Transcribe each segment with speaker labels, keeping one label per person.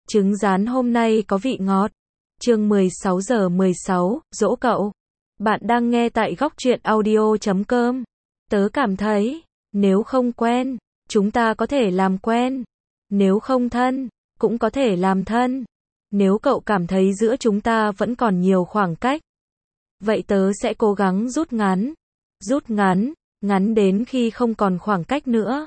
Speaker 1: Trứng rán hôm nay có vị ngọt. Chương 16:16, dỗ cậu. Bạn đang nghe tại góc truyện audio.com. Tớ cảm thấy, nếu không quen, chúng ta có thể làm quen. Nếu không thân, cũng có thể làm thân. Nếu cậu cảm thấy giữa chúng ta vẫn còn nhiều khoảng cách, vậy tớ sẽ cố gắng rút ngắn. Rút ngắn, ngắn đến khi không còn khoảng cách nữa.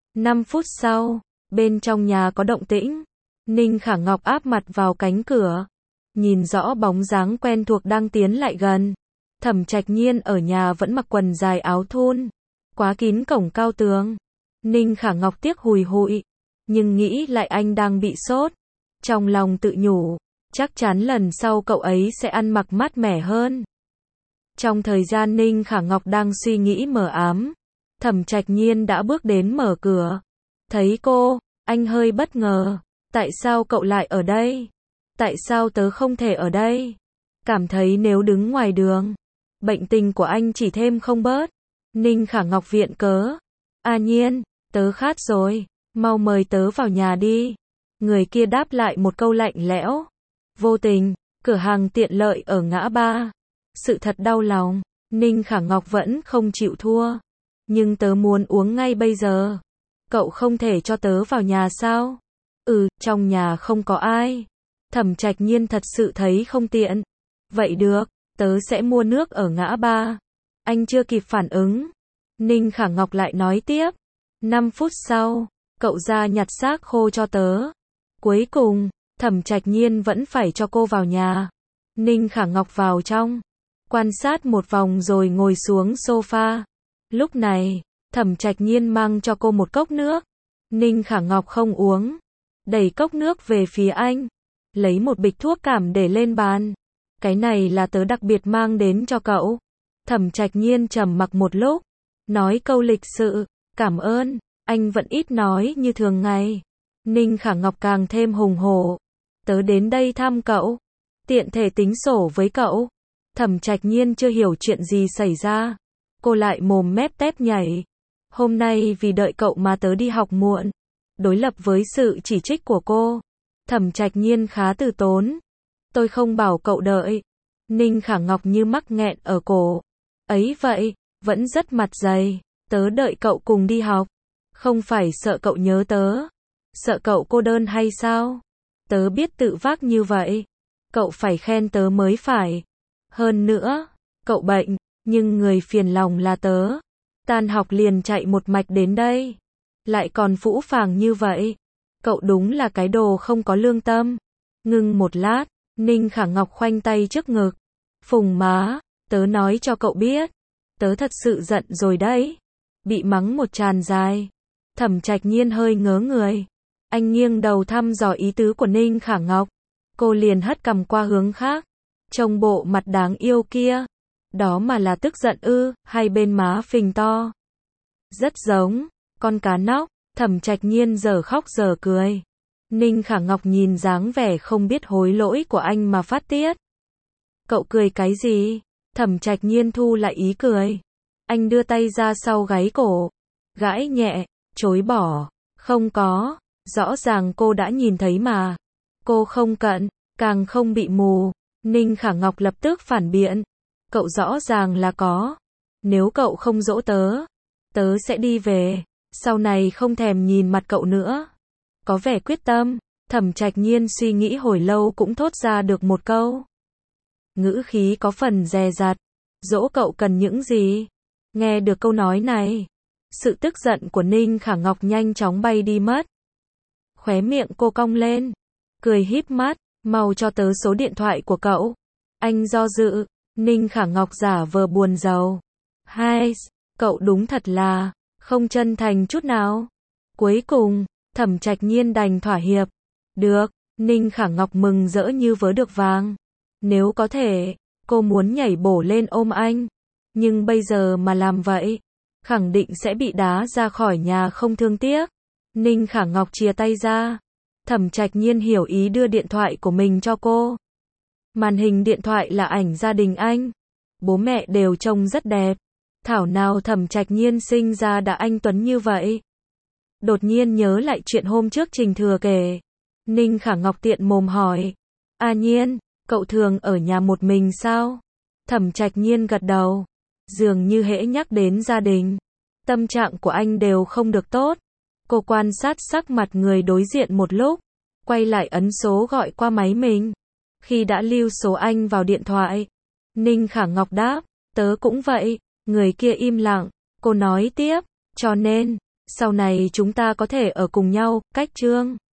Speaker 1: 5 phút sau, bên trong nhà có động tĩnh. Ninh Khả Ngọc áp mặt vào cánh cửa, nhìn rõ bóng dáng quen thuộc đang tiến lại gần. Thẩm Trạch Nhiên ở nhà vẫn mặc quần dài áo thun, quá kín cổng cao tường. Ninh Khả Ngọc tiếc hùi hụi, nhưng nghĩ lại anh đang bị sốt. Trong lòng tự nhủ, chắc chắn lần sau cậu ấy sẽ ăn mặc mát mẻ hơn. Trong thời gian Ninh Khả Ngọc đang suy nghĩ mờ ám, Thẩm Trạch Nhiên đã bước đến mở cửa. Thấy cô, anh hơi bất ngờ. Tại sao cậu lại ở đây? Tại sao tớ không thể ở đây? Cảm thấy nếu đứng ngoài đường, bệnh tình của anh chỉ thêm không bớt. Ninh Khả Ngọc viện cớ. À Nhiên, tớ khát rồi, mau mời tớ vào nhà đi. Người kia đáp lại một câu lạnh lẽo. Vô tình, cửa hàng tiện lợi ở ngã ba. Sự thật đau lòng, Ninh Khả Ngọc vẫn không chịu thua. Nhưng tớ muốn uống ngay bây giờ. Cậu không thể cho tớ vào nhà sao? Trong nhà không có ai. Thẩm Trạch Nhiên thật sự thấy không tiện. Vậy được, tớ sẽ mua nước ở ngã ba. Anh chưa kịp phản ứng, Ninh Khả Ngọc lại nói tiếp. 5 phút sau, cậu ra nhặt xác khô cho tớ. Cuối cùng, Thẩm Trạch Nhiên vẫn phải cho cô vào nhà. Ninh Khả Ngọc vào trong, quan sát một vòng rồi ngồi xuống sofa. Lúc này, Thẩm Trạch Nhiên mang cho cô một cốc nước. Ninh Khả Ngọc không uống, đẩy cốc nước về phía anh, lấy một bịch thuốc cảm để lên bàn. Cái này là tớ đặc biệt mang đến cho cậu. Thẩm Trạch Nhiên trầm mặc một lúc, nói câu lịch sự, cảm ơn. Anh vẫn ít nói như thường ngày. Ninh Khả Ngọc càng thêm hùng hổ. Tớ đến đây thăm cậu, tiện thể tính sổ với cậu. Thẩm Trạch Nhiên chưa hiểu chuyện gì xảy ra, cô lại mồm mép tép nhảy. Hôm nay vì đợi cậu mà tớ đi học muộn. Đối lập với sự chỉ trích của cô, Thẩm Trạch Nhiên khá từ tốn. Tôi không bảo cậu đợi. Ninh Khả Ngọc như mắc nghẹn ở cổ. Ấy vậy, vẫn rất mặt dày. Tớ đợi cậu cùng đi học. Không phải sợ cậu nhớ tớ, sợ cậu cô đơn hay sao? Tớ biết tự vác như vậy, cậu phải khen tớ mới phải. Hơn nữa, cậu bệnh, nhưng người phiền lòng là tớ. Tan học liền chạy một mạch đến đây, lại còn phũ phàng như vậy. Cậu đúng là cái đồ không có lương tâm. Ngưng một lát, Ninh Khả Ngọc khoanh tay trước ngực. Phùng má, tớ nói cho cậu biết, tớ thật sự giận rồi đấy. Bị mắng một tràn dài, Thẩm Trạch Nhiên hơi ngớ người. Anh nghiêng đầu thăm dò ý tứ của Ninh Khả Ngọc. Cô liền hất cằm qua hướng khác. Trông bộ mặt đáng yêu kia, đó mà là tức giận ư, hay bên má phình to? Rất giống con cá nóc. Thẩm Trạch Nhiên giờ khóc giờ cười. Ninh Khả Ngọc nhìn dáng vẻ không biết hối lỗi của anh mà phát tiết. Cậu cười cái gì? Thẩm Trạch Nhiên thu lại ý cười. Anh đưa tay ra sau gáy cổ, gãi nhẹ, chối bỏ. Không có, rõ ràng cô đã nhìn thấy mà. Cô không cận, càng không bị mù. Ninh Khả Ngọc lập tức phản biện. Cậu rõ ràng là có. Nếu cậu không dỗ tớ, tớ sẽ đi về. Sau này không thèm nhìn mặt cậu nữa. Có vẻ quyết tâm. Thẩm Trạch Nhiên suy nghĩ hồi lâu cũng thốt ra được một câu. Ngữ khí có phần dè dặt. Dỗ cậu cần những gì? Nghe được câu nói này, sự tức giận của Ninh Khả Ngọc nhanh chóng bay đi mất. Khóe miệng cô cong lên, cười híp mắt. Mau cho tớ số điện thoại của cậu. Anh do dự. Ninh Khả Ngọc giả vờ buồn rầu. Hai, cậu đúng thật là không chân thành chút nào. Cuối cùng, Thẩm Trạch Nhiên đành thỏa hiệp. Được, Ninh Khả Ngọc mừng rỡ như vớ được vàng. Nếu có thể, cô muốn nhảy bổ lên ôm anh. Nhưng bây giờ mà làm vậy, khẳng định sẽ bị đá ra khỏi nhà không thương tiếc. Ninh Khả Ngọc chia tay ra. Thẩm Trạch Nhiên hiểu ý đưa điện thoại của mình cho cô. Màn hình điện thoại là ảnh gia đình anh. Bố mẹ đều trông rất đẹp. Thảo nào Thẩm Trạch Nhiên sinh ra đã anh tuấn như vậy. Đột nhiên nhớ lại chuyện hôm trước Trình Thừa kể. Ninh Khả Ngọc tiện mồm hỏi. A Nhiên, cậu thường ở nhà một mình sao? Thẩm Trạch Nhiên gật đầu. Dường như hễ nhắc đến gia đình, tâm trạng của anh đều không được tốt. Cô quan sát sắc mặt người đối diện một lúc, quay lại ấn số gọi qua máy mình. Khi đã lưu số anh vào điện thoại, Ninh Khả Ngọc đáp, tớ cũng vậy. Người kia im lặng, cô nói tiếp, cho nên, sau này chúng ta có thể ở cùng nhau, cách Trương